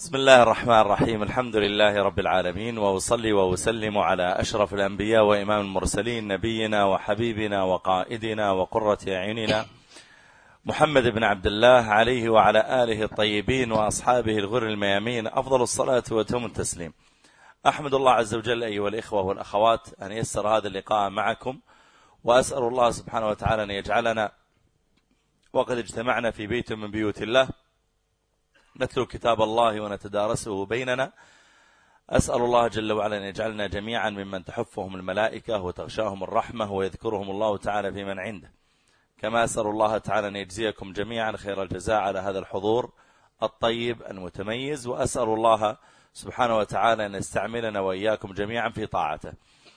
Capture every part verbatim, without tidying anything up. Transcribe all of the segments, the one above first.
بسم الله الرحمن الرحيم. الحمد لله رب العالمين، وأصلي وأسلم على أشرف الأنبياء وإمام المرسلين، نبينا وحبيبنا وقائدنا وقرة أعيننا محمد بن عبد الله، عليه وعلى آله الطيبين وأصحابه الغر الميامين أفضل الصلاة وأتم التسليم. أحمد الله عز وجل أيها الإخوة والأخوات أن يسر هذا اللقاء معكم، وأسأل الله سبحانه وتعالى أن يجعلنا وقد اجتمعنا في بيت من بيوت الله نتلو كتاب الله ونتدارسه بيننا. أسأل الله جل وعلا أن يجعلنا جميعا ممن تحفهم الملائكة وتغشاهم الرحمة ويذكرهم الله تعالى في من عنده، كما أسأل الله تعالى أن يجزيكم جميعا خير الجزاء على هذا الحضور الطيب المتميز، وأسأل الله سبحانه وتعالى أن يستعملنا وإياكم جميعا في طاعته.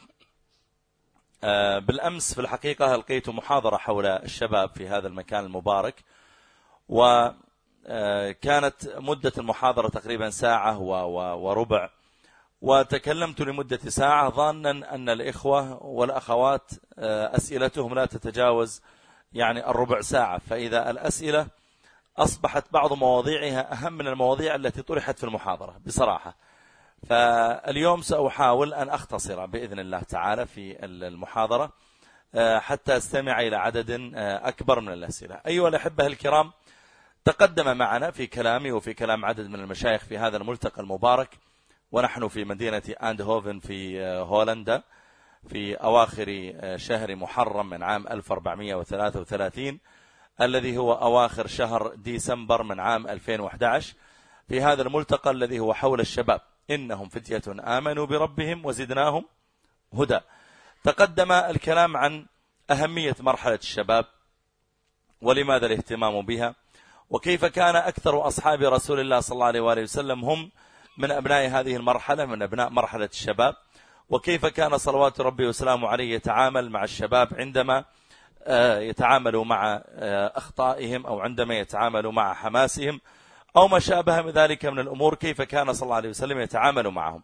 بالأمس في الحقيقة ألقيت محاضرة حول الشباب في هذا المكان المبارك، و كانت مدة المحاضرة تقريبا ساعة وربع، وتكلمت لمدة ساعة ظانا أن الإخوة والأخوات أسئلتهم لا تتجاوز يعني الربع ساعة، فإذا الأسئلة أصبحت بعض مواضيعها أهم من المواضيع التي طرحت في المحاضرة بصراحة. فاليوم سأحاول أن أختصر بإذن الله تعالى في المحاضرة حتى أستمع إلى عدد أكبر من الأسئلة. أيها الأحبة الكرام، تقدم معنا في كلامي وفي كلام عدد من المشايخ في هذا الملتقى المبارك، ونحن في مدينة أندهوفن في هولندا في أواخر شهر محرم من عام ألف وأربعمائة وثلاثة وثلاثين، الذي هو أواخر شهر ديسمبر من عام ألفين وأحد عشر، في هذا الملتقى الذي هو حول الشباب، إنهم فتية آمنوا بربهم وزدناهم هدى. تقدم الكلام عن أهمية مرحلة الشباب ولماذا الاهتمام بها، وكيف كان أكثر أصحاب رسول الله صلى الله عليه وآله وسلم هم من أبناء هذه المرحلة، من أبناء مرحلة الشباب، وكيف كان صلوات ربي وسلامه عليه يتعامل مع الشباب عندما يتعاملوا مع أخطائهم أو عندما يتعاملوا مع حماسهم أو ما شابه من ذلك من الأمور، كيف كان صلى الله عليه وسلم يتعامل معهم.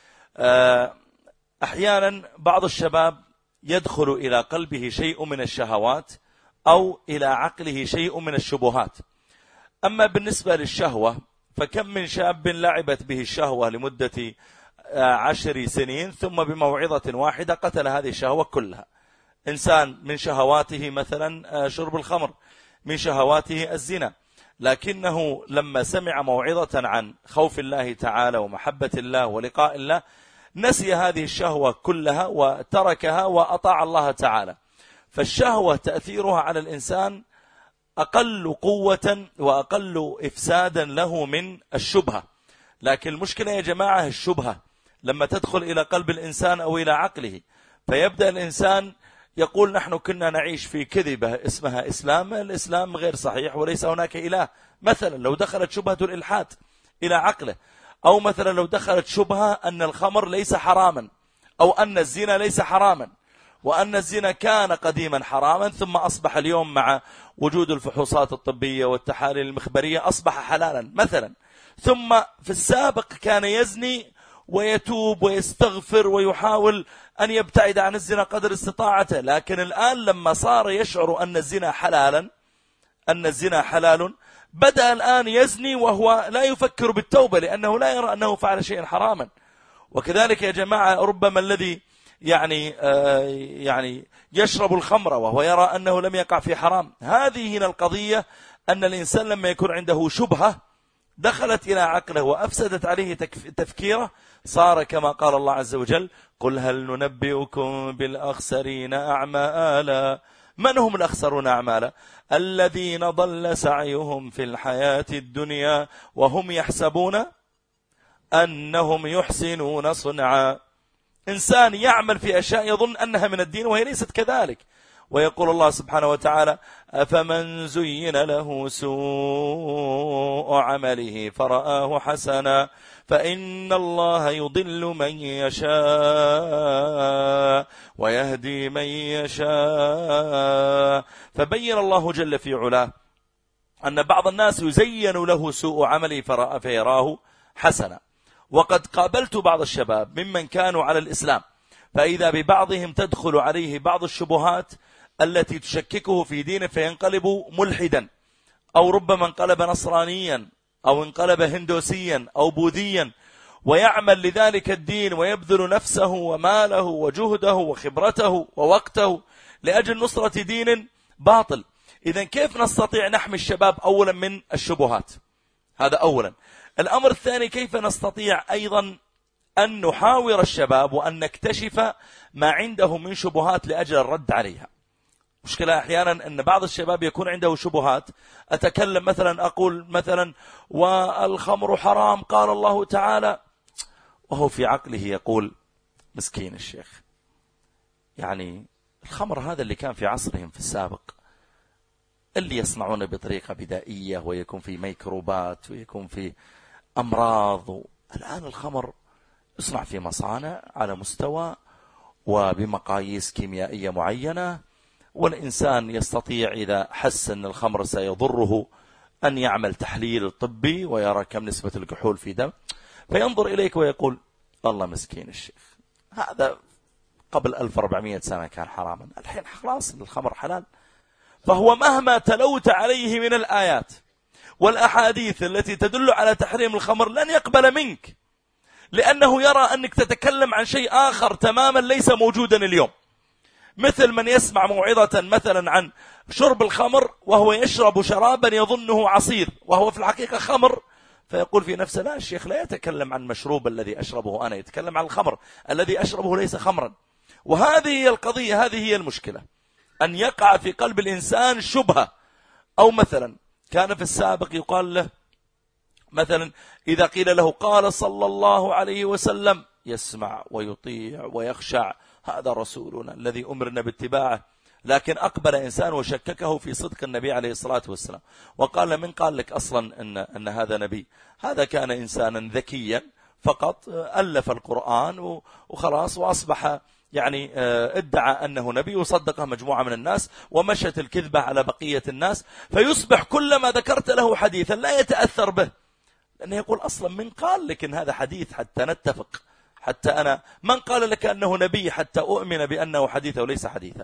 أحيانا بعض الشباب يدخل إلى قلبه شيء من الشهوات أو إلى عقله شيء من الشبهات. أما بالنسبة للشهوة فكم من شاب لعبت به الشهوة لمدة عشر سنين ثم بموعظة واحدة قتل هذه الشهوة كلها. إنسان من شهواته مثلا شرب الخمر، من شهواته الزنا، لكنه لما سمع موعظة عن خوف الله تعالى ومحبة الله ولقاء الله نسي هذه الشهوة كلها وتركها وأطاع الله تعالى. فالشهوة تأثيرها على الإنسان أقل قوة وأقل إفسادا له من الشبهة. لكن المشكلة يا جماعة الشبهة لما تدخل إلى قلب الإنسان أو إلى عقله، فيبدأ الإنسان يقول نحن كنا نعيش في كذبة اسمها إسلام، الإسلام غير صحيح وليس هناك إله. مثلا لو دخلت شبهة الإلحاد إلى عقله، أو مثلا لو دخلت شبهة أن الخمر ليس حراما، أو أن الزنا ليس حراما، وأن الزنا كان قديما حراما ثم أصبح اليوم مع وجود الفحوصات الطبية والتحاليل المخبرية أصبح حلالا مثلا، ثم في السابق كان يزني ويتوب ويستغفر ويحاول أن يبتعد عن الزنا قدر استطاعته، لكن الآن لما صار يشعر أن الزنا حلالا أن الزنا حلال بدأ الآن يزني وهو لا يفكر بالتوبة لأنه لا يرى أنه فعل شيئا حراما. وكذلك يا جماعة ربما الذي يعني آه يعني يشرب الخمر وهو يرى أنه لم يقع في حرام. هذه هنا القضية، أن الإنسان لما يكون عنده شبهة دخلت إلى عقله وأفسدت عليه تفكيره صار كما قال الله عز وجل قل هل ننبئكم بالأخسرين أعمالا. من هم الأخسرون أعمالا؟ الذين ضل سعيهم في الحياة الدنيا وهم يحسبون أنهم يحسنون صنعا. إنسان يعمل في أشياء يظن أنها من الدين وهي ليست كذلك. ويقول الله سبحانه وتعالى أفمن زين له سوء عمله فرآه حسنا فإن الله يضل من يشاء ويهدي من يشاء. فبين الله جل في علاه أن بعض الناس يزين له سوء عمله فرآه فيراه حسنا. وقد قابلت بعض الشباب ممن كانوا على الإسلام، فإذا ببعضهم تدخل عليه بعض الشبهات التي تشككه في دينه فينقلب ملحدا، أو ربما انقلب نصرانيا أو انقلب هندوسيا أو بوذيا ويعمل لذلك الدين ويبذل نفسه وماله وجهده وخبرته ووقته لأجل نصرة دين باطل. إذن كيف نستطيع نحمي الشباب أولا من الشبهات؟ هذا أولا. الأمر الثاني، كيف نستطيع أيضا أن نحاور الشباب وأن نكتشف ما عنده من شبهات لأجل الرد عليها. مشكلة أحيانا أن بعض الشباب يكون عنده شبهات، أتكلم مثلا أقول مثلا والخمر حرام قال الله تعالى، وهو في عقله يقول مسكين الشيخ، يعني الخمر هذا اللي كان في عصرهم في السابق، اللي يصنعونه بطريقة بدائية ويكون في ميكروبات ويكون في أمراض. الآن الخمر يصنع في مصانع على مستوى وبمقاييس كيميائية معينة، والإنسان يستطيع إذا حس أن الخمر سيضره أن يعمل تحليل طبي ويرى كم نسبة الكحول في دم، فينظر إليك ويقول الله مسكين الشيخ، هذا قبل ألف وأربعمائة سنة كان حراما، الحين خلاص الخمر حلال. فهو مهما تلوت عليه من الآيات والأحاديث التي تدل على تحريم الخمر لن يقبل منك، لأنه يرى أنك تتكلم عن شيء آخر تماما ليس موجودا اليوم. مثل من يسمع موعظة مثلا عن شرب الخمر وهو يشرب شرابا يظنه عصير وهو في الحقيقة خمر، فيقول في نفسه لا، الشيخ لا يتكلم عن مشروب الذي أشربه أنا، يتكلم عن الخمر الذي أشربه ليس خمرا. وهذه هي القضية، هذه هي المشكلة، أن يقع في قلب الإنسان شبهة. أو مثلا كان في السابق يقال له مثلا إذا قيل له قال صلى الله عليه وسلم يسمع ويطيع ويخشع، هذا رسولنا الذي أمرنا باتباعه. لكن أقبل إنسان وشككه في صدق النبي عليه الصلاة والسلام وقال من قال لك أصلا أن, أن هذا نبي؟ هذا كان إنسانا ذكيا فقط ألف القرآن وخلاص، وأصبح يعني ادعى أنه نبي وصدقه مجموعة من الناس ومشت الكذبة على بقية الناس، فيصبح كلما ذكرت له حديثا لا يتأثر به، لأنه يقول أصلا من قال لك إن هذا حديث حتى نتفق، حتى أنا من قال لك أنه نبي حتى أؤمن بأنه حديث وليس حديثا.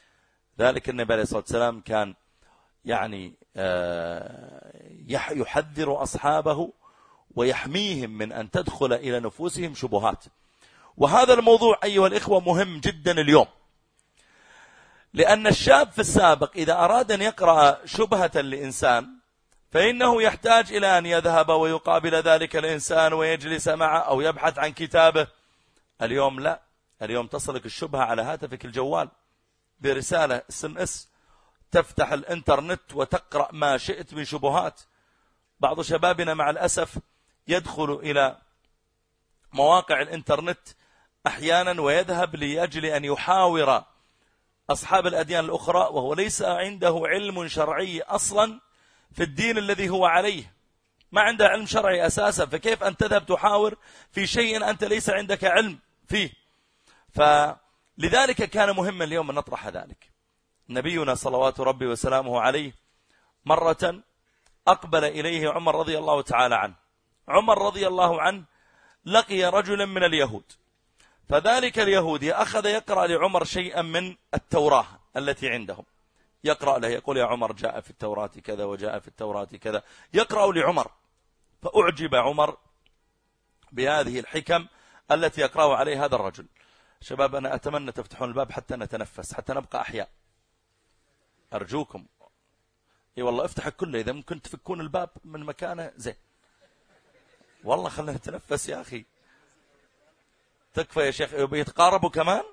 ذلك النبي عليه الصلاة والسلام كان يعني يحذر أصحابه ويحميهم من أن تدخل إلى نفوسهم شبهات. وهذا الموضوع أيها الإخوة مهم جدا اليوم، لأن الشاب في السابق إذا أراد أن يقرأ شبهة لإنسان فإنه يحتاج إلى أن يذهب ويقابل ذلك الإنسان ويجلس معه أو يبحث عن كتابه. اليوم لا، اليوم تصلك الشبهة على هاتفك الجوال برسالة اس ام اس، تفتح الانترنت وتقرأ ما شئت من شبهات. بعض شبابنا مع الأسف يدخل إلى مواقع الانترنت أحيانا ويذهب لأجل أن يحاور أصحاب الأديان الأخرى وهو ليس عنده علم شرعي أصلا في الدين الذي هو عليه، ما عنده علم شرعي أساسا، فكيف أن تذهب تحاور في شيء أنت ليس عندك علم فيه؟ فلذلك كان مهما اليوم أن نطرح ذلك. نبينا صلوات ربي وسلامه عليه مرة أقبل إليه عمر رضي الله تعالى عنه. عمر رضي الله عنه لقي رجلا من اليهود، فذلك اليهودي أخذ يقرأ لعمر شيئا من التوراة التي عندهم، يقرأ له يقول يا عمر جاء في التوراة كذا وجاء في التوراة كذا، يقرأ لعمر. فأعجب عمر بهذه الحكم التي يقرأ عليه هذا الرجل. شباب أنا أتمنى تفتحون الباب حتى نتنفس، حتى نبقى أحياء، أرجوكم. اي والله افتح كله، إذا ممكن تفكون الباب من مكانه زين، والله خلنا نتنفس يا أخي. تكفى يا شيخ، يتقاربوا كمان.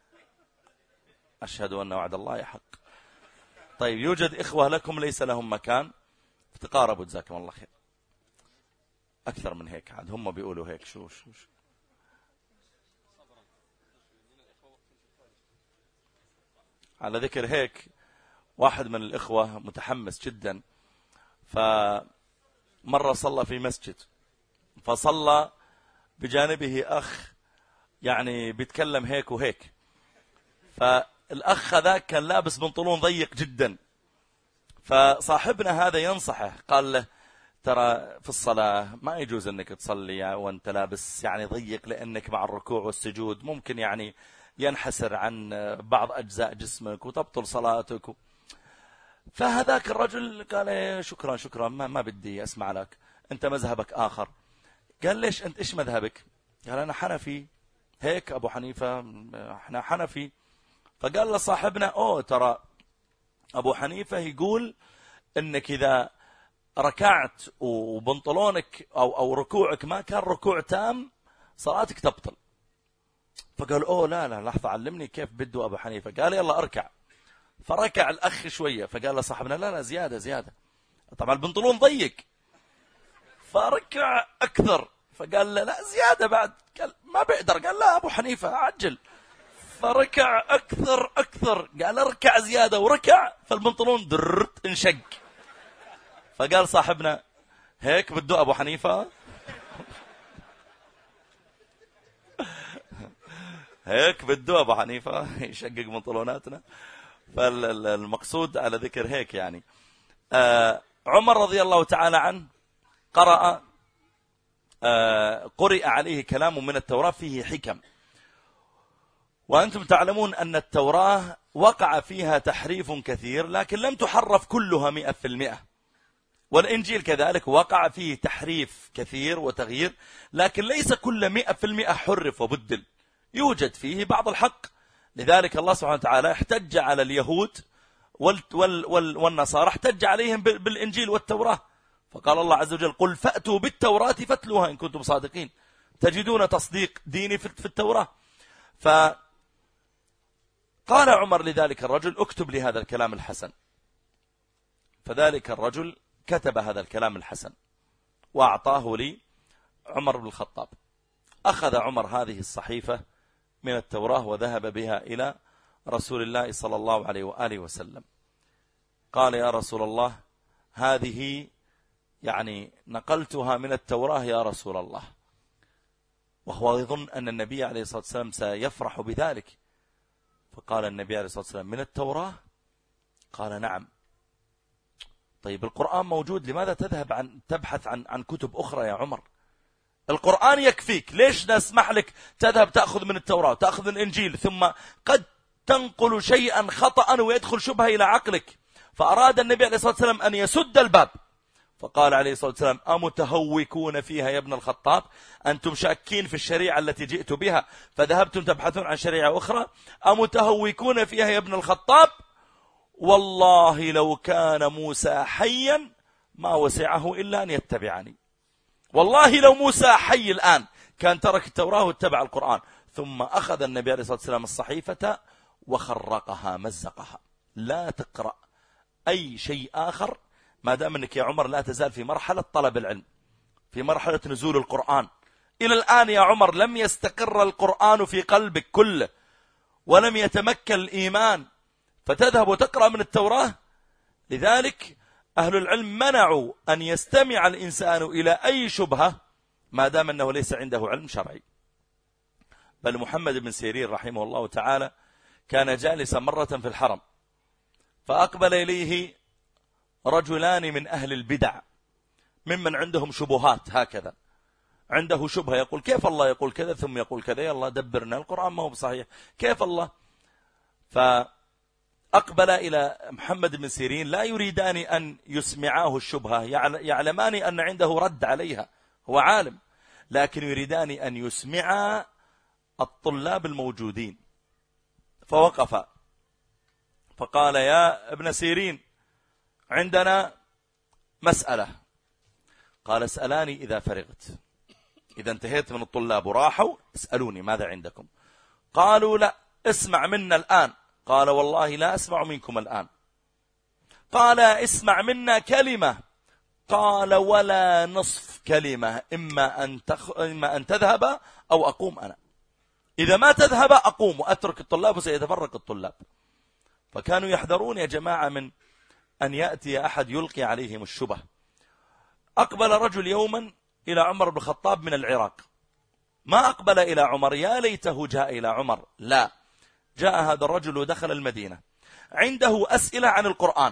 أشهد أن وعد الله يحق. طيب يوجد إخوة لكم ليس لهم مكان، تقاربوا جزاكم الله خير. أكثر من هيك عاد هم بيقولوا هيك. شو شو شو على ذكر هيك، واحد من الإخوة متحمس جدا، فمرة صلى في مسجد، فصلى بجانبه أخ يعني بيتكلم هيك وهيك، فالأخ ذاك كان لابس بنطلون ضيق جدا، فصاحبنا هذا ينصحه قال له ترى في الصلاة ما يجوز أنك تصلي وأنت لابس يعني ضيق، لأنك مع الركوع والسجود ممكن يعني ينحسر عن بعض أجزاء جسمك وتبطل صلاتك. فهذاك الرجل قال شكرا شكرا ما, ما بدي أسمع لك، أنت مذهبك آخر. قال ليش أنت إيش مذهبك؟ قال أنا حنفي. هيك أبو حنيفة احنا حنفي. فقال له صاحبنا أوه ترى أبو حنيفة يقول إنك إذا ركعت وبنطلونك أو, أو ركوعك ما كان ركوع تام صلاتك تبطل. فقال أوه لا لا لحظة علمني كيف بده أبو حنيفة. قال يلا أركع. فركع الأخ شوية. فقال له صاحبنا لا لا زيادة زيادة. طبعا البنطلون ضيق. فركع أكثر. فقال له لا زيادة بعد. قال ما بقدر. قال لا أبو حنيفة عجل. فركع أكثر أكثر. قال اركع زيادة وركع. فالبنطلون درت انشق. فقال صاحبنا هيك بده أبو حنيفة. هيك بده أبو حنيفة يشقق بنطلوناتنا. فالمقصود على ذكر هيك يعني آه عمر رضي الله تعالى عنه قرأ آه قرئ عليه كلام من التوراة فيه حكم. وأنتم تعلمون أن التوراة وقع فيها تحريف كثير لكن لم تحرف كلها مئة في المئة. والإنجيل كذلك وقع فيه تحريف كثير وتغيير لكن ليس كل مئة في المئة حرف وبدل. يوجد فيه بعض الحق. لذلك الله سبحانه وتعالى احتج على اليهود وال وال وال والنصارى احتج عليهم بالإنجيل والتوراة. فقال الله عز وجل قل فأتوا بالتوراة فاتلوها إن كنتم صادقين تجدون تصديق ديني في التوراة. فقال عمر لذلك الرجل اكتب لي هذا الكلام الحسن. فذلك الرجل كتب هذا الكلام الحسن وأعطاه لي عمر بن الخطاب. أخذ عمر هذه الصحيفة من التوراة وذهب بها إلى رسول الله صلى الله عليه وآله وسلم. قال يا رسول الله هذه يعني نقلتها من التوراة يا رسول الله. وهو يظن أن النبي عليه الصلاة والسلام سيفرح بذلك. فقال النبي عليه الصلاة والسلام من التوراة؟ قال نعم. طيب القرآن موجود لماذا تذهب عن تبحث عن عن كتب أخرى يا عمر؟ القرآن يكفيك ليش نسمح لك تذهب تأخذ من التوراة تأخذ من الإنجيل ثم قد تنقل شيئا خطأ ويدخل شبهة إلى عقلك. فأراد النبي عليه الصلاة والسلام أن يسد الباب. فقال عليه الصلاة والسلام أمتهوكون فيها يا ابن الخطاب؟ أنتم شاكين في الشريعة التي جئت بها فذهبتم تبحثون عن شريعة أخرى؟ أمتهوكون فيها يا ابن الخطاب؟ والله لو كان موسى حيا ما وسعه إلا أن يتبعني. والله لو موسى حي الآن كان ترك التوراة واتبع القرآن. ثم أخذ النبي عليه الصلاة والسلام الصحيفة وخرقها مزقها. لا تقرأ أي شيء آخر ما دام أنك يا عمر لا تزال في مرحلة طلب العلم في مرحلة نزول القرآن. إلى الآن يا عمر لم يستقر القرآن في قلبك كله ولم يتمكن الإيمان فتذهب وتقرأ من التوراة. لذلك أهل العلم منعوا أن يستمع الإنسان إلى أي شبهة ما دام أنه ليس عنده علم شرعي. بل محمد بن سيرين رحمه الله تعالى كان جالسا مرة في الحرم فأقبل إليه رجلان من أهل البدع ممن عندهم شبهات هكذا. عنده شبهة يقول كيف الله يقول كذا ثم يقول كذا يا الله دبرنا القرآن ما هو بصحيح كيف الله. فأقبل إلى محمد بن سيرين لا يريدان أن يسمعاه الشبهة يعلمان أن عنده رد عليها هو عالم لكن يريدان أن يسمع الطلاب الموجودين. فوقف فقال يا ابن سيرين عندنا مسألة. قال اسألاني إذا فرغت. إذا انتهيت من الطلاب وراحوا اسألوني ماذا عندكم. قالوا لا اسمع منا الآن. قال والله لا أسمع منكم الآن. قال اسمع منا كلمة. قال ولا نصف كلمة إما أن, تخ... إما أن تذهب أو أقوم أنا. إذا ما تذهب أقوم وأترك الطلاب وسيتفرق الطلاب. فكانوا يحذرون يا جماعة من أن يأتي أحد يلقي عليهم الشبه. أقبل رجل يوما إلى عمر بن الخطاب من العراق. ما أقبل إلى عمر يا ليته جاء إلى عمر لا جاء هذا الرجل ودخل المدينة عنده أسئلة عن القرآن.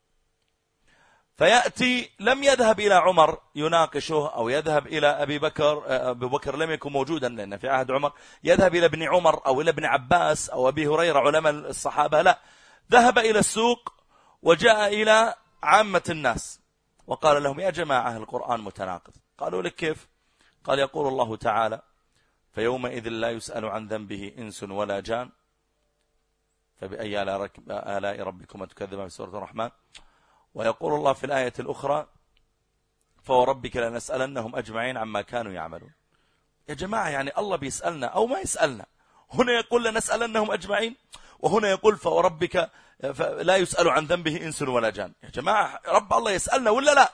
فيأتي لم يذهب إلى عمر يناقشه أو يذهب إلى أبي بكر. أبي بكر لم يكن موجودا لأن في عهد عمر يذهب إلى ابن عمر أو إلى ابن عباس أو أبي هريرة علماء الصحابة لا ذهب إلى السوق وجاء إلى عامة الناس وقال لهم: يا جماعة القرآن متناقض. قالوا: لك كيف؟ قال: يقول الله تعالى: فيومئذ لا يسأل عن ذنبه إنس ولا جان، فبأي آلاء ربكما تكذبان في سورة الرحمن. ويقول الله في الآية الأخرى: فوربك لنسألنهم أجمعين عما كانوا يعملون. يا جماعة يعني الله بيسألنا أو ما يسألنا؟ هنا يقول لنسألنهم أجمعين، وهنا يقول فوربك لا يسأل عن ذنبه إنس ولا جان. يا جماعة رب الله يسألنا ولا لا؟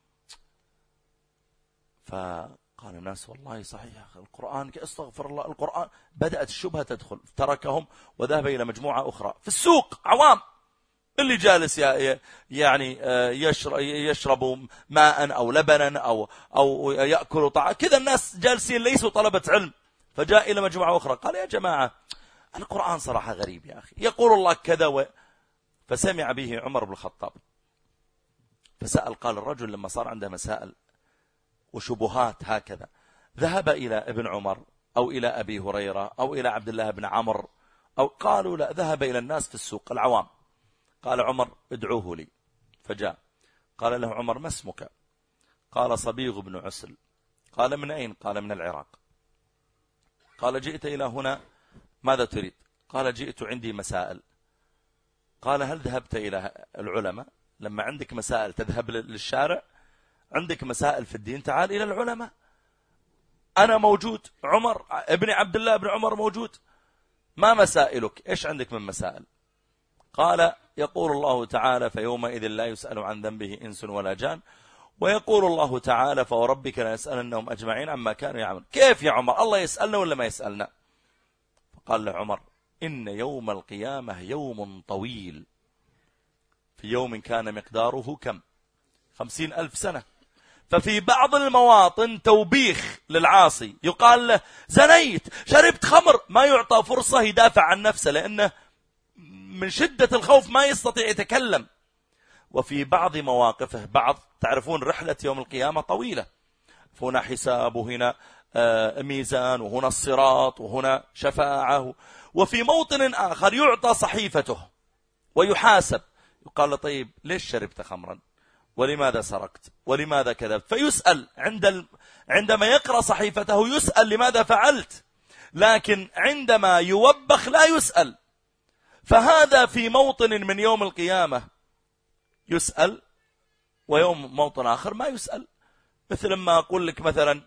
فقال الناس: والله صحيح القرآن، استغفر الله، القرآن. بدأت الشبهة تدخل، تركهم وذهب إلى مجموعة أخرى في السوق، عوام، اللي جالس يعني يشرب ماء أو لبنا أو أو يأكل طعام كذا. الناس جالسين ليسوا طلبة علم. فجاء إلى مجموعة أخرى قال: يا جماعة القرآن صراحة غريب يا أخي، يقول الله كذا و... فسمع به عمر بن الخطاب فسأل. قال الرجل لما صار عنده مسائل وشبهات هكذا ذهب إلى ابن عمر أو إلى أبي هريرة أو إلى عبد الله بن عمرو، أو قالوا لا، ذهب إلى الناس في السوق العوام. قال عمر: ادعوه لي. فجاء. قال له عمر: ما اسمك؟ قال: صبيغ بن عسل. قال: من أين؟ قال: من العراق. قال: جئت إلى هنا ماذا تريد؟ قال: جئت عندي مسائل. قال: هل ذهبت إلى العلماء؟ لما عندك مسائل تذهب للشارع؟ عندك مسائل في الدين تعال إلى العلماء. أنا موجود، عمر ابن عبد الله بن عمر موجود. ما مسائلك؟ إيش عندك من مسائل؟ قال: يقول الله تعالى: فيومئذ لا يسأل عن ذنبه إنس ولا جان، ويقول الله تعالى: فوربك لنسألنهم أجمعين عما كانوا يعملون. كيف يا عمر؟ الله يسألنا ولا ما يسألنا؟ فقال له عمر: إن يوم القيامة يوم طويل، في يوم كان مقداره كم؟ خمسين ألف سنة. ففي بعض المواطن توبيخ للعاصي، يقال له: زنيت، شربت خمر، ما يعطى فرصة يدافع عن نفسه لأنه من شدة الخوف ما يستطيع يتكلم. وفي بعض مواقفه بعض، تعرفون رحلة يوم القيامة طويلة، هنا حساب وهنا ميزان وهنا الصراط وهنا شفاعة. وفي موطن آخر يعطى صحيفته ويحاسب، يقال له: طيب ليش شربت خمرا؟ ولماذا سرقت؟ ولماذا كذبت؟ فيسأل عند ال... عندما يقرأ صحيفته يسأل لماذا فعلت، لكن عندما يوبخ لا يسأل. فهذا في موطن من يوم القيامة يسأل، ويوم موطن آخر ما يسأل. مثل ما أقول لك مثلا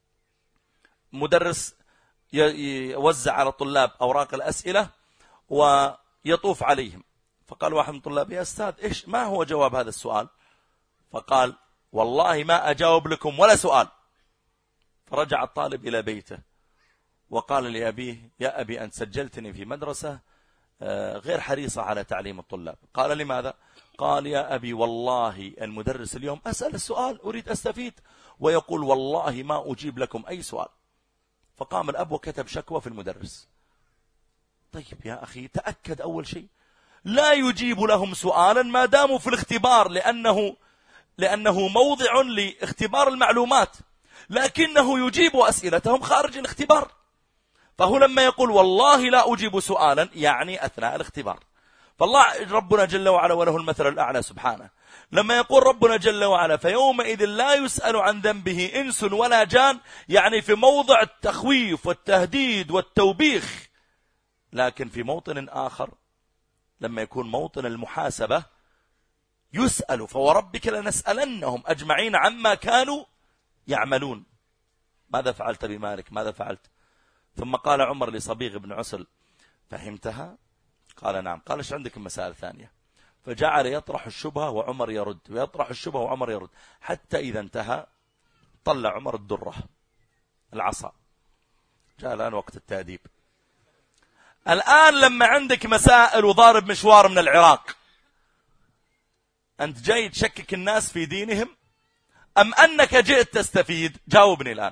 مدرس يوزع على الطلاب أوراق الأسئلة ويطوف عليهم، فقال واحد من الطلاب: يا أستاذ إيش ما هو جواب هذا السؤال؟ فقال: والله ما أجاوب لكم ولا سؤال. فرجع الطالب إلى بيته وقال لأبيه: يا أبي أنت سجلتني في مدرسة غير حريصة على تعليم الطلاب. قال: لماذا؟ قال: يا أبي والله المدرس اليوم أسأل السؤال أريد أستفيد ويقول والله ما أجيب لكم أي سؤال. فقام الأب وكتب شكوى في المدرس. طيب يا أخي تأكد أول شيء لا يجيب لهم سؤالا ما داموا في الاختبار، لأنه لأنه موضع لاختبار المعلومات، لكنه يجيب أسئلتهم خارج الاختبار. فهو لما يقول والله لا أجيب سؤالا يعني أثناء الاختبار. فالله ربنا جل وعلا وله المثل الأعلى سبحانه لما يقول ربنا جل وعلا: فيومئذ لا يسأل عن ذنبه إنس ولا جان، يعني في موضع التخويف والتهديد والتوبيخ. لكن في موطن آخر لما يكون موطن المحاسبة يسأل: فوربك لنسألنهم أجمعين عما كانوا يعملون. ماذا فعلت بمالك؟ ماذا فعلت؟ ثم قال عمر لصبيغ بن عسل: فهمتها؟ قال: نعم. قال: ايش عندك مسائل ثانية؟ فجعل يطرح الشبهة وعمر يرد، ويطرح الشبهة وعمر يرد، حتى إذا انتهى طلع عمر الدرة العصا. جاء الآن وقت التأديب. الآن لما عندك مسائل وضارب مشوار من العراق، أنت جاي تشكك الناس في دينهم أم أنك جئت تستفيد؟ جاوبني الآن.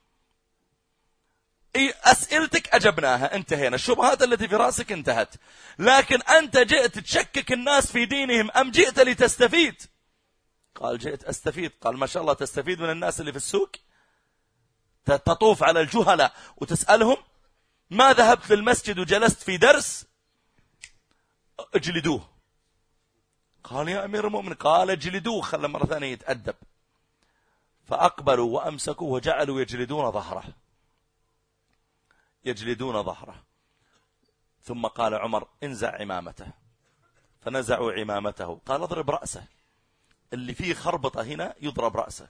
أسئلتك أجبناها، انتهينا، الشبهات التي في رأسك انتهت، لكن أنت جئت تشكك الناس في دينهم أم جئت لتستفيد؟ قال: جئت أستفيد. قال: ما شاء الله تستفيد من الناس اللي في السوق؟ تطوف على الجهلاء وتسألهم؟ ما ذهبت للمسجد وجلست في درس؟ اجلدوه. قال يا أمير المؤمنين، قال اجلدوه، خلى مرة ثانية يتأدب. فأقبلوا وأمسكوا وجعلوا يجلدون ظهره يجلدون ظهره ثم قال عمر انزع عمامته، فنزعوا عمامته. قال اضرب رأسه، اللي فيه خربطة هنا يضرب رأسه.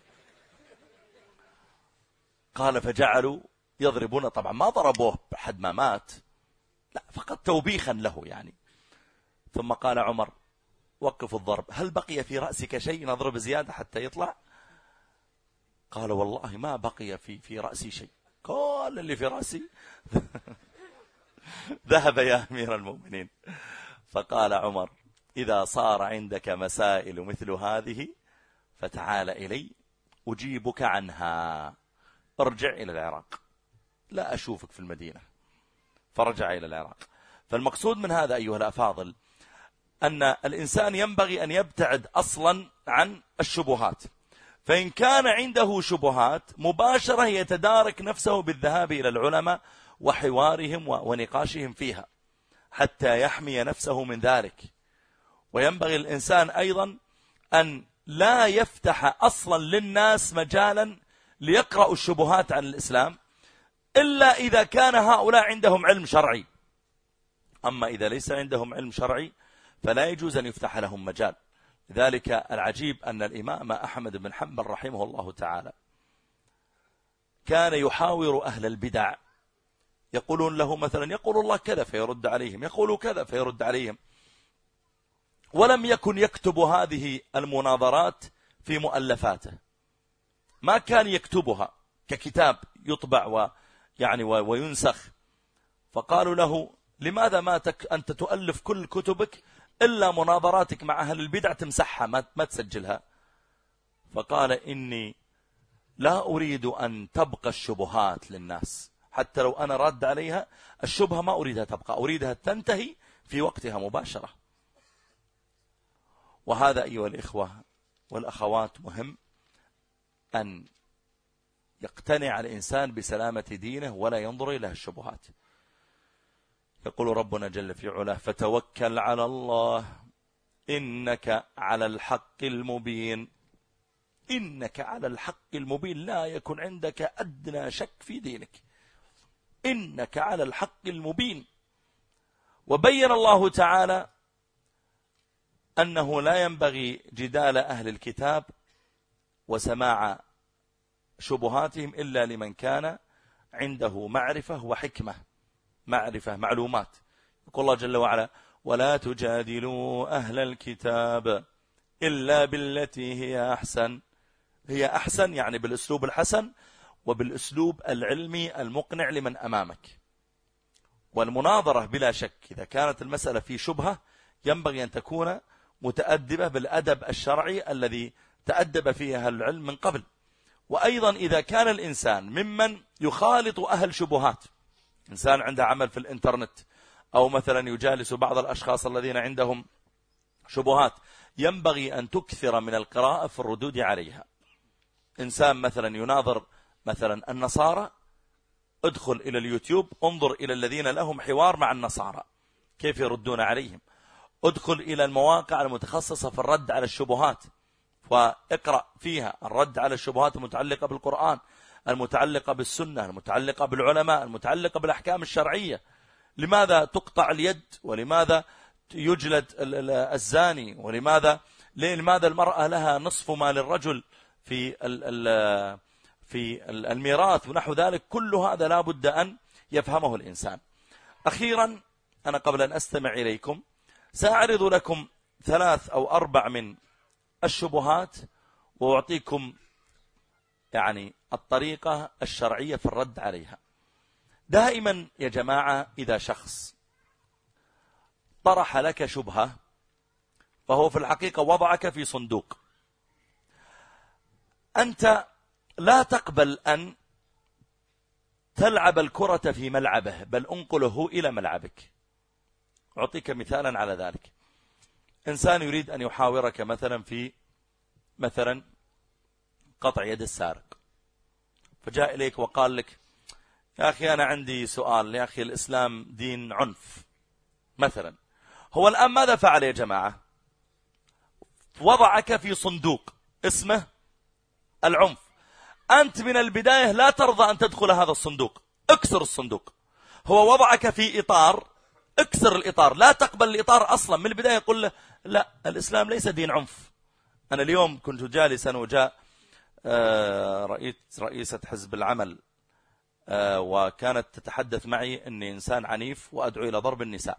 قال فجعلوا يضربون، طبعا ما ضربوه بحد ما مات، لا، فقط توبيخا له يعني. ثم قال عمر وقفوا الضرب، هل بقي في رأسك شيء نضرب زيادة حتى يطلع؟ قال والله ما بقي في في رأسي شيء. قال اللي في رأسي ذهب يا أمير المؤمنين. فقال عمر إذا صار عندك مسائل مثل هذه فتعال إلي أجيبك عنها، ارجع إلى العراق، لا أشوفك في المدينة. فرجع إلى العراق. فالمقصود من هذا أيها الأفاضل أن الإنسان ينبغي أن يبتعد أصلا عن الشبهات، فإن كان عنده شبهات مباشرة يتدارك نفسه بالذهاب إلى العلماء وحوارهم ونقاشهم فيها حتى يحمي نفسه من ذلك. وينبغي الإنسان أيضا أن لا يفتح أصلا للناس مجالا ليقرأوا الشبهات عن الإسلام إلا إذا كان هؤلاء عندهم علم شرعي. أما إذا ليس عندهم علم شرعي فلا يجوز أن يفتح لهم مجال. لذلك العجيب أن الإمام أحمد بن حنبل رحمه الله تعالى كان يحاور أهل البدع، يقولون له مثلا يقول الله كذا فيرد عليهم، يقول كذا فيرد عليهم، ولم يكن يكتب هذه المناظرات في مؤلفاته، ما كان يكتبها ككتاب يطبع ويعني وينسخ. فقالوا له لماذا ما تك أنت تؤلف كل كتبك إلا مناظراتك مع أهل البدع تمسحها ما تسجلها؟ فقال إني لا أريد أن تبقى الشبهات للناس، حتى لو أنا رد عليها الشبهة ما أريدها تبقى، أريدها تنتهي في وقتها مباشرة. وهذا أيها الإخوة والأخوات مهم أن يقتنع الإنسان بسلامة دينه ولا ينظر إلى الشبهات. يقول ربنا جل في علاه فتوكل على الله إنك على الحق المبين. إنك على الحق المبين، لا يكن عندك أدنى شك في دينك، إنك على الحق المبين. وبين الله تعالى أنه لا ينبغي جدال أهل الكتاب وسماع شبهاتهم إلا لمن كان عنده معرفة وحكمة، معرفة معلومات. يقول الله جل وعلا ولا تجادلوا أهل الكتاب إلا بالتي هي أحسن. هي أحسن يعني بالأسلوب الحسن وبالأسلوب العلمي المقنع لمن أمامك. والمناظرة بلا شك إذا كانت المسألة في شبهة ينبغي أن تكون متأدبة بالأدب الشرعي الذي تأدب فيه أهل العلم من قبل. وأيضا إذا كان الإنسان ممن يخالط أهل شبهات، إنسان عنده عمل في الإنترنت أو مثلا يجالس بعض الأشخاص الذين عندهم شبهات، ينبغي أن تكثر من القراءة في الردود عليها. إنسان مثلا يناظر مثلا النصارى، ادخل إلى اليوتيوب انظر إلى الذين لهم حوار مع النصارى كيف يردون عليهم. ادخل إلى المواقع المتخصصة في الرد على الشبهات واقرأ فيها الرد على الشبهات المتعلقة بالقرآن، المتعلقة بالسنة، المتعلقة بالعلماء، المتعلقة بالأحكام الشرعية. لماذا تقطع اليد؟ ولماذا يجلد الزاني؟ ولماذا لماذا المرأة لها نصف ما للرجل في في الميراث ونحو ذلك؟ كل هذا لا بد أن يفهمه الإنسان. أخيرا أنا قبل أن أستمع إليكم سأعرض لكم ثلاث أو أربع من الشبهات وأعطيكم يعني الطريقة الشرعية في الرد عليها. دائما يا جماعة إذا شخص طرح لك شبهة فهو في الحقيقة وضعك في صندوق، أنت لا تقبل أن تلعب الكرة في ملعبه بل انقله إلى ملعبك. أعطيك مثالا على ذلك. إنسان يريد أن يحاورك مثلا في مثلا قطع يد السارق، فجاء إليك وقال لك يا أخي أنا عندي سؤال، يا أخي الإسلام دين عنف مثلا. هو الآن ماذا فعل يا جماعة؟ وضعك في صندوق اسمه العنف، أنت من البداية لا ترضى أن تدخل هذا الصندوق، اكسر الصندوق. هو وضعك في إطار، اكسر الإطار، لا تقبل الإطار أصلا من البداية. يقول له لا، الإسلام ليس دين عنف. أنا اليوم كنت جالسا وجاء رئيس رئيسة حزب العمل وكانت تتحدث معي أني إنسان عنيف وأدعو إلى ضرب النساء،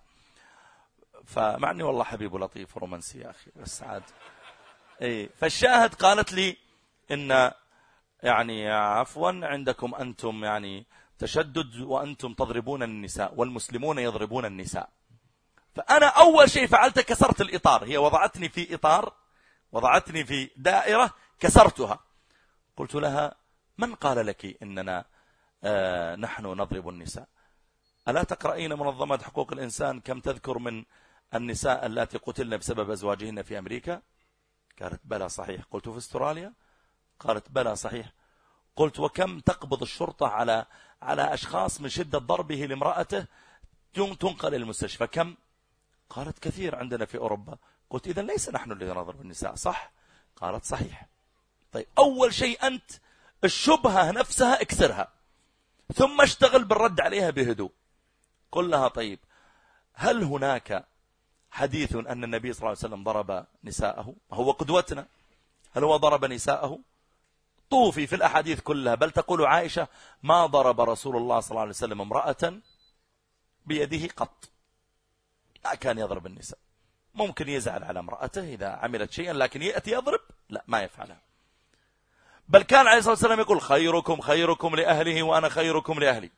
فمعني والله حبيب لطيف ورومانسي يا أخي بس عاد إيه. فالشاهد قالت لي إن يعني عفوا عندكم أنتم يعني تشدد وأنتم تضربون النساء والمسلمون يضربون النساء. فأنا أول شيء فعلت كسرت الإطار. هي وضعتني في إطار، وضعتني في دائرة، كسرتها. قلت لها من قال لك إننا آه نحن نضرب النساء؟ ألا تقرأين منظمات حقوق الإنسان كم تذكر من النساء التي قتلن بسبب أزواجهن في أمريكا؟ قالت بلى صحيح. قلت في استراليا؟ قالت بلى صحيح. قلت وكم تقبض الشرطة على على أشخاص من شدة ضربه لامرأته تنقل إلى المستشفى؟ كم؟ قالت كثير عندنا في أوروبا. قلت إذن ليس نحن الذين نضرب النساء، صح؟ قالت صحيح. طيب أول شيء أنت الشبهة نفسها اكسرها، ثم اشتغل بالرد عليها بهدوء. قل لها طيب هل هناك حديث أن النبي صلى الله عليه وسلم ضرب نساءه؟ هو قدوتنا، هل هو ضرب نساءه؟ طوفي في الأحاديث كلها، بل تقول عائشة ما ضرب رسول الله صلى الله عليه وسلم امرأة بيده قط، ما كان يضرب النساء. ممكن يزعل على امرأته إذا عملت شيئا، لكن يأتي يضرب لا، ما يفعلها. بل كان عليه الصلاة والسلام يقول خيركم خيركم لأهله وأنا خيركم لأهلي.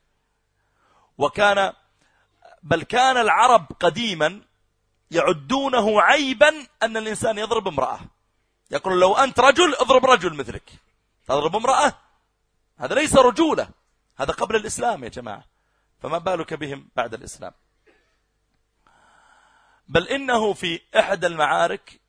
وكان بل كان العرب قديما يعدونه عيبا أن الإنسان يضرب امرأة. يقول لو أنت رجل اضرب رجل مثلك، تضرب امرأة هذا ليس رجولة، هذا قبل الإسلام يا جماعة، فما بالك بهم بعد الإسلام. بل إنه في إحدى المعارك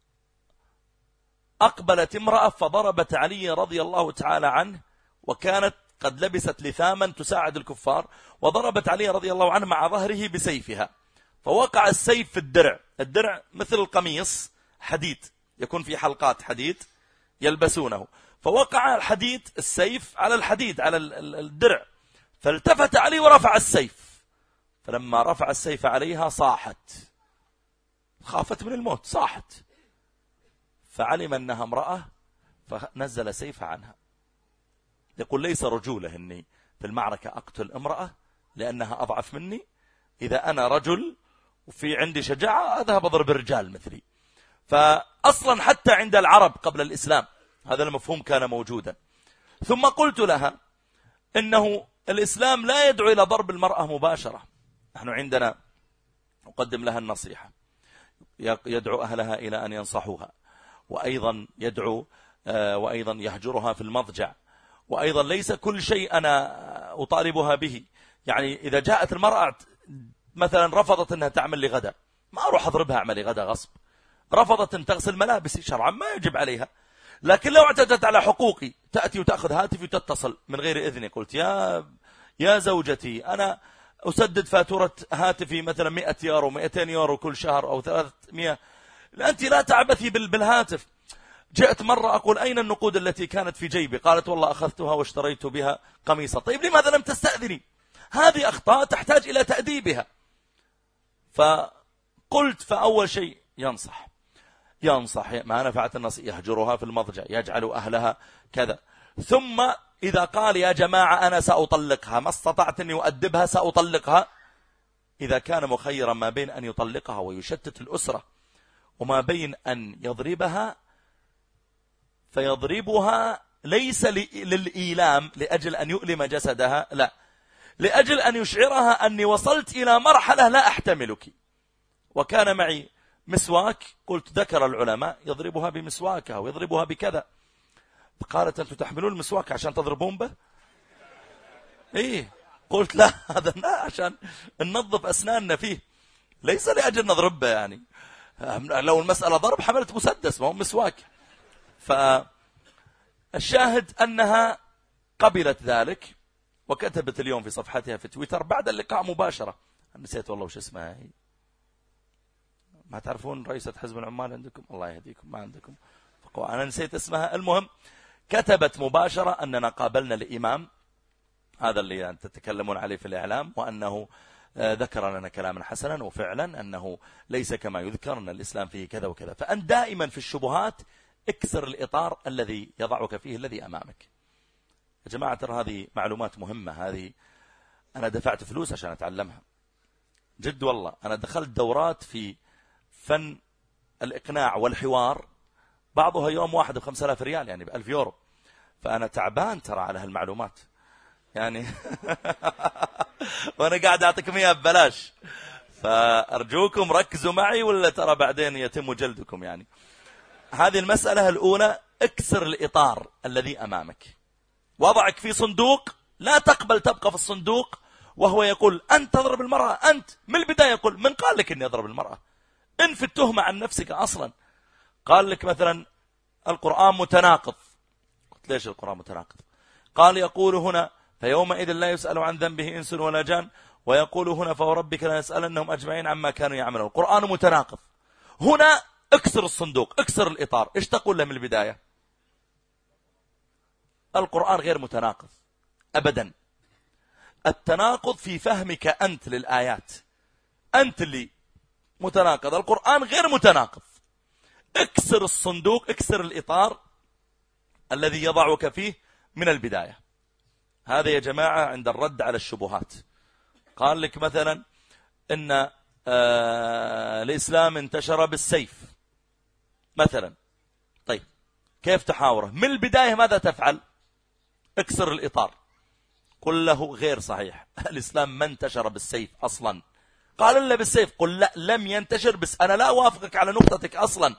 أقبلت امرأة فضربت علي رضي الله تعالى عنه، وكانت قد لبست لثاما تساعد الكفار، وضربت علي رضي الله عنه مع ظهره بسيفها، فوقع السيف في الدرع. الدرع مثل القميص حديد، يكون في حلقات حديد يلبسونه، فوقع الحديد السيف على الحديد على الدرع، فالتفت علي ورفع السيف، فلما رفع السيف عليها صاحت، خافت من الموت صاحت، فعلم أنها امرأة فنزل سيف عنها. يقول ليس رجولة إني في المعركة أقتل امرأة لأنها أضعف مني، إذا أنا رجل وفي عندي شجاعة أذهب أضرب الرجال مثلي. فأصلا حتى عند العرب قبل الإسلام هذا المفهوم كان موجودا. ثم قلت لها إنه الإسلام لا يدعو إلى ضرب المرأة مباشرة، نحن عندنا نقدم لها النصيحة، يدعو أهلها إلى أن ينصحوها، وأيضا يدعو وأيضا يهجرها في المضجع، وأيضا ليس كل شيء أنا أطالبها به. يعني إذا جاءت المرأة مثلا رفضت أنها تعمل لي غدا، ما أروح أضربها أعمل لي غدا غصب. رفضت أن تغسل ملابسي شرعا ما يجب عليها، لكن لو اعتدت على حقوقي تأتي وتأخذ هاتفي وتتصل من غير إذني، قلت يا يا زوجتي أنا أسدد فاتورة هاتفي مثلا مئة يورو مئتين يورو كل شهر أو ثلاثمئة، أنت لا تعبثي بالهاتف. جاءت مرة أقول أين النقود التي كانت في جيبي؟ قالت والله أخذتها واشتريت بها قميصا. طيب لماذا لم تستأذني؟ هذه أخطاء تحتاج إلى تأديبها. فقلت فأول شيء ينصح ينصح ما نفعت النصيحة، يهجرها في المضجع، يجعل أهلها كذا. ثم إذا قال يا جماعة أنا سأطلقها، ما استطعت أن يؤدبها سأطلقها، إذا كان مخيرا ما بين أن يطلقها ويشتت الأسرة وما بين أن يضربها، فيضربها ليس للإيلام لأجل أن يؤلم جسدها، لا، لأجل أن يشعرها أني وصلت إلى مرحلة لا أحتملك. وكان معي مسواك، قلت ذكر العلماء يضربها بمسواكها ويضربها بكذا. قالت أنتم تحملون المسواك عشان تضربون به؟ إيه. قلت لا، هذا لا، عشان ننظف أسناننا فيه، ليس لأجل نضرب به. يعني لو المسألة ضرب حملت مسدس ما هو مسواك. فالشاهد أنها قبلت ذلك، وكتبت اليوم في صفحتها في تويتر بعد اللقاء مباشرة، نسيت والله وش اسمها هي، ما تعرفون رئيسة حزب العمال عندكم؟ الله يهديكم، ما عندكم. أنا نسيت اسمها. المهم كتبت مباشرة أننا قابلنا الإمام هذا اللي تتكلمون عليه في الإعلام، وأنه ذكر لنا كلاما حسنا، وفعلا أنه ليس كما يذكر، أن الإسلام فيه كذا وكذا. فأنت دائما في الشبهات اكسر الإطار الذي يضعك فيه الذي أمامك. يا جماعة ترى هذه معلومات مهمة، هذه أنا دفعت فلوس عشان أتعلمها جد والله. أنا دخلت دورات في فن الإقناع والحوار، بعضها يوم واحد بخمسة آلاف ريال، يعني بألف يورو. فأنا تعبان ترى على هالمعلومات يعني وأنا قاعد أعطيكم إياها ببلاش، فأرجوكم ركزوا معي ولا ترى بعدين يتم جلدكم. يعني هذه المسألة الأولى، اكسر الإطار الذي أمامك. وضعك في صندوق، لا تقبل تبقى في الصندوق وهو يقول أنت تضرب المرأة. أنت من البداية يقول من قال لك أني أضرب المرأة؟ انفي التهمة عن نفسك أصلا. قال لك مثلا القرآن متناقض، قلت ليش القرآن متناقض؟ قال يقول هنا فيومئذ لا يسأل عن ذنبه إنس ولا جان، ويقول هنا فوربك لا يسألنهم أجمعين عما كانوا يعملون. القرآن متناقض. هنا اكسر الصندوق، اكسر الإطار. ايش تقول له من البداية؟ القرآن غير متناقض أبدا. التناقض في فهمك أنت للآيات، أنت اللي متناقض، القرآن غير متناقض. اكسر الصندوق، اكسر الإطار الذي يضعك فيه من البداية. هذا يا جماعة عند الرد على الشبهات. قال لك مثلا إن آه الإسلام انتشر بالسيف مثلا. طيب كيف تحاوره من البداية؟ ماذا تفعل؟ اكسر الإطار، قل له غير صحيح، الإسلام ما انتشر بالسيف أصلا. قال إلا بالسيف، قل لا لم ينتشر، بس أنا لا أوافقك على نقطتك أصلا.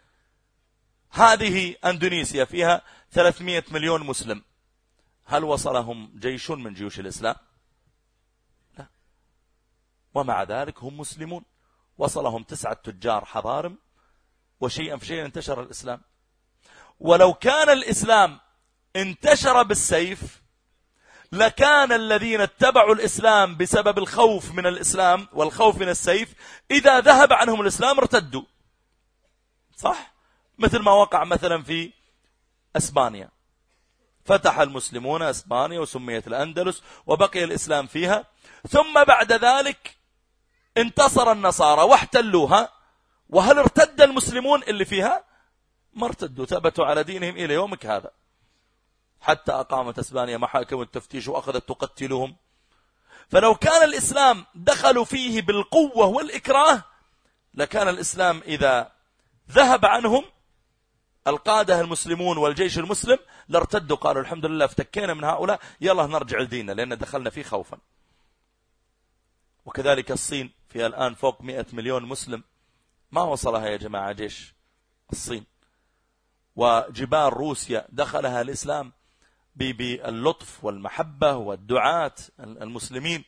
هذه أندونيسيا فيها ثلاثمائة مليون مسلم، هل وصلهم جيش من جيوش الإسلام؟ لا. ومع ذلك هم مسلمون. وصلهم تسعة تجار حضارم، وشيئا فشيئا انتشر الإسلام. ولو كان الإسلام انتشر بالسيف لكان الذين اتبعوا الإسلام بسبب الخوف من الإسلام والخوف من السيف إذا ذهب عنهم الإسلام ارتدوا، صح؟ مثل ما وقع مثلا في أسبانيا، فتح المسلمون أسبانيا وسميت الأندلس وبقي الإسلام فيها، ثم بعد ذلك انتصر النصارى واحتلوها، وهل ارتد المسلمون اللي فيها؟ ما ارتدوا، ثبتوا على دينهم إلى يومك هذا، حتى أقامت أسبانيا محاكم التفتيش وأخذت تقتلهم. فلو كان الإسلام دخلوا فيه بالقوة والإكراه لكان الإسلام إذا ذهب عنهم القادة المسلمون والجيش المسلم لارتدوا، قالوا الحمد لله افتكينا من هؤلاء، يلا نرجع لديننا لأن دخلنا فيه خوفا. وكذلك الصين فيها الآن فوق مئة مليون مسلم، ما وصلها يا جماعة جيش الصين. وجبال روسيا دخلها الإسلام باللطف والمحبة والدعاة المسلمين.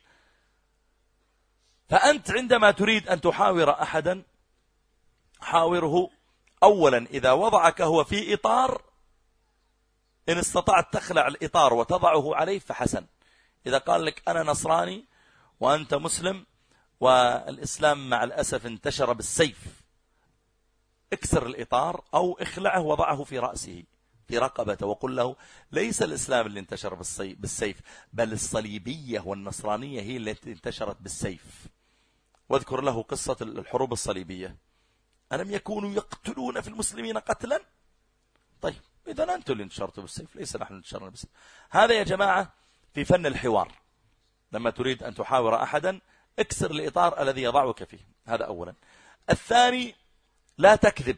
فأنت عندما تريد أن تحاور أحدا حاوره أولا إذا وضعك هو في إطار، إن استطعت تخلع الإطار وتضعه عليه فحسن. إذا قال لك أنا نصراني وأنت مسلم والإسلام مع الأسف انتشر بالسيف، اكسر الإطار أو اخلعه وضعه في رأسه في رقبته وقل له ليس الإسلام اللي انتشر بالسيف، بل الصليبية والنصرانية هي التي انتشرت بالسيف. واذكر له قصة الحروب الصليبية، ألم يكونوا يقتلون في المسلمين قتلا؟ طيب إذا أنتم اللي انتشرتوا بالسيف، ليس نحن انتشرنا بالسيف. هذا يا جماعة في فن الحوار، لما تريد أن تحاور أحدا اكسر الإطار الذي يضعك فيه، هذا أولا. الثاني لا تكذب.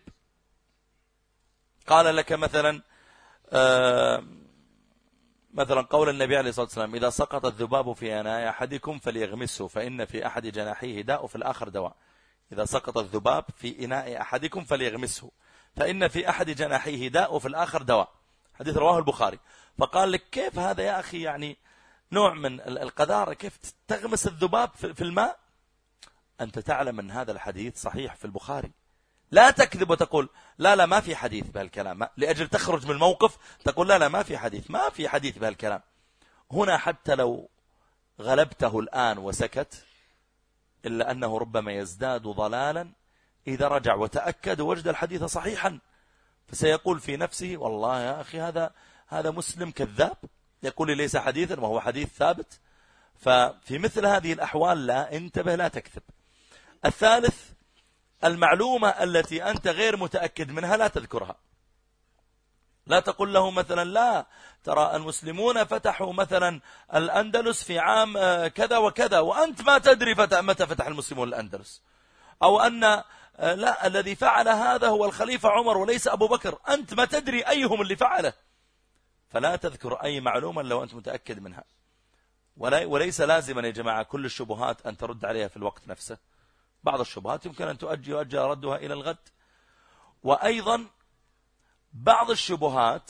قال لك مثلا آه مثلا قول النبي عليه الصلاة والسلام إذا سقط الذباب في إناء أحدكم فليغمسه فإن في أحد جناحيه داء وفي الآخر دواء. إذا سقط الذباب في إناء أحدكم فليغمسه فإن في أحد جناحيه داء وفي الآخر دواء. حديث رواه البخاري. فقال لك كيف هذا يا أخي؟ يعني نوع من القذارة، كيف تغمس الذباب في الماء؟ أنت تعلم أن هذا الحديث صحيح في البخاري. لا تكذب وتقول لا لا ما في حديث بهالكلام، لأجل تخرج من الموقف تقول لا لا ما في حديث، ما في حديث بهالكلام. هنا حتى لو غلبته الآن وسكت إلا أنه ربما يزداد ضلالا إذا رجع وتأكد ووجد الحديث صحيحا فسيقول في نفسه والله يا أخي هذا هذا مسلم كذاب، يقول لي ليس حديثا وهو حديث ثابت. ففي مثل هذه الأحوال لا، انتبه لا تكذب. الثالث، المعلومة التي أنت غير متأكد منها لا تذكرها. لا تقول له مثلا لا ترى المسلمون فتحوا مثلا الأندلس في عام كذا وكذا وأنت ما تدري متى فتح المسلمون الأندلس، أو أن لا الذي فعل هذا هو الخليفة عمر وليس أبو بكر، أنت ما تدري أيهم اللي فعله. فلا تذكر أي معلومة لو أنت متأكد منها. وليس لازما يا جماعة كل الشبهات أن ترد عليها في الوقت نفسه، بعض الشبهات يمكن أن تؤجل يؤجل ردها إلى الغد. وأيضا بعض الشبهات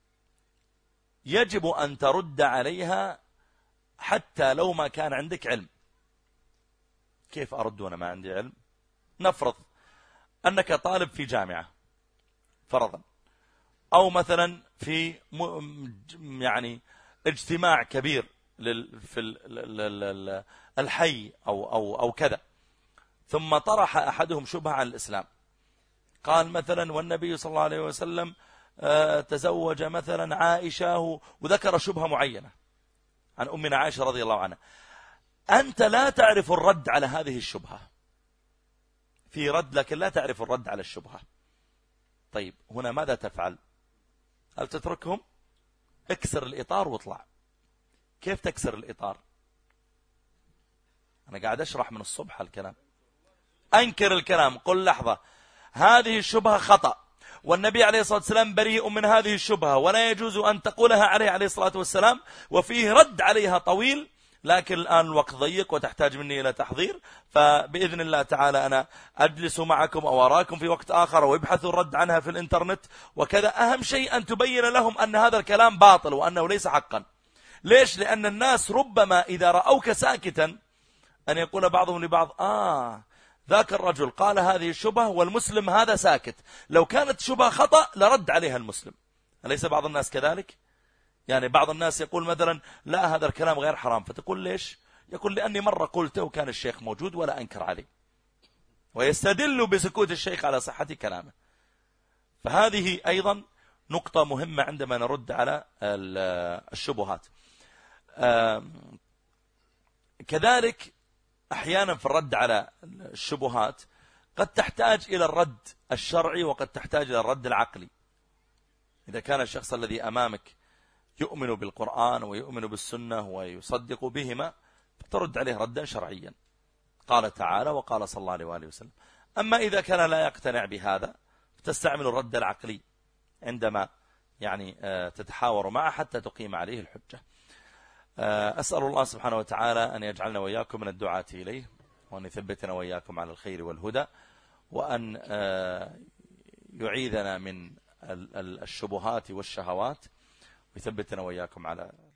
يجب أن ترد عليها حتى لو ما كان عندك علم. كيف أرد وأنا ما عندي علم؟ نفرض أنك طالب في جامعة فرضا، أو مثلا في يعني اجتماع كبير في الحي أو, أو, أو كذا، ثم طرح أحدهم شبهة عن الإسلام، قال مثلا والنبي صلى الله عليه وسلم تزوج مثلا عائشة، وذكر شبهة معينة عن أمنا عائشة رضي الله عنها. أنت لا تعرف الرد على هذه الشبهة، في رد لكن لا تعرف الرد على الشبهة. طيب هنا ماذا تفعل؟ هل تتركهم؟ اكسر الإطار واطلع. كيف تكسر الإطار؟ أنا قاعد أشرح من الصبح الكلام. أنكر الكلام، قل لحظة هذه الشبهة خطأ، والنبي عليه الصلاة والسلام بريء من هذه الشبهة ولا يجوز أن تقولها عليه عليه الصلاة والسلام، وفيه رد عليها طويل، لكن الآن الوقت ضيق وتحتاج مني إلى تحضير، فبإذن الله تعالى أنا أجلس معكم أو أراكم في وقت آخر ويبحثوا الرد عنها في الإنترنت وكذا. أهم شيء أن تبين لهم أن هذا الكلام باطل وأنه ليس حقا. ليش؟ لأن الناس ربما إذا رأوك ساكتا أن يقول بعضهم لبعض آه ذاك الرجل قال هذه الشبهة والمسلم هذا ساكت، لو كانت شبهة خطأ لرد عليها المسلم. أليس بعض الناس كذلك؟ يعني بعض الناس يقول مثلا لا هذا الكلام غير حرام، فتقول ليش؟ يقول لأني مرة قلته وكان الشيخ موجود ولا أنكر عليه، ويستدل بسكوت الشيخ على صحة كلامه. فهذه أيضا نقطة مهمة عندما نرد على الشبهات. كذلك أحيانا في الرد على الشبهات قد تحتاج إلى الرد الشرعي وقد تحتاج إلى الرد العقلي. إذا كان الشخص الذي أمامك يؤمن بالقرآن ويؤمن بالسنة ويصدق بهما فترد عليه ردا شرعيا، قال تعالى وقال صلى الله عليه وآله وسلم. أما إذا كان لا يقتنع بهذا فتستعمل الرد العقلي عندما يعني تتحاور معه حتى تقيم عليه الحجة. أسأل الله سبحانه وتعالى أن يجعلنا وإياكم من الدعاة إليه، وأن يثبتنا وإياكم على الخير والهدى، وأن يعيذنا من الشبهات والشهوات، ويثبتنا وإياكم على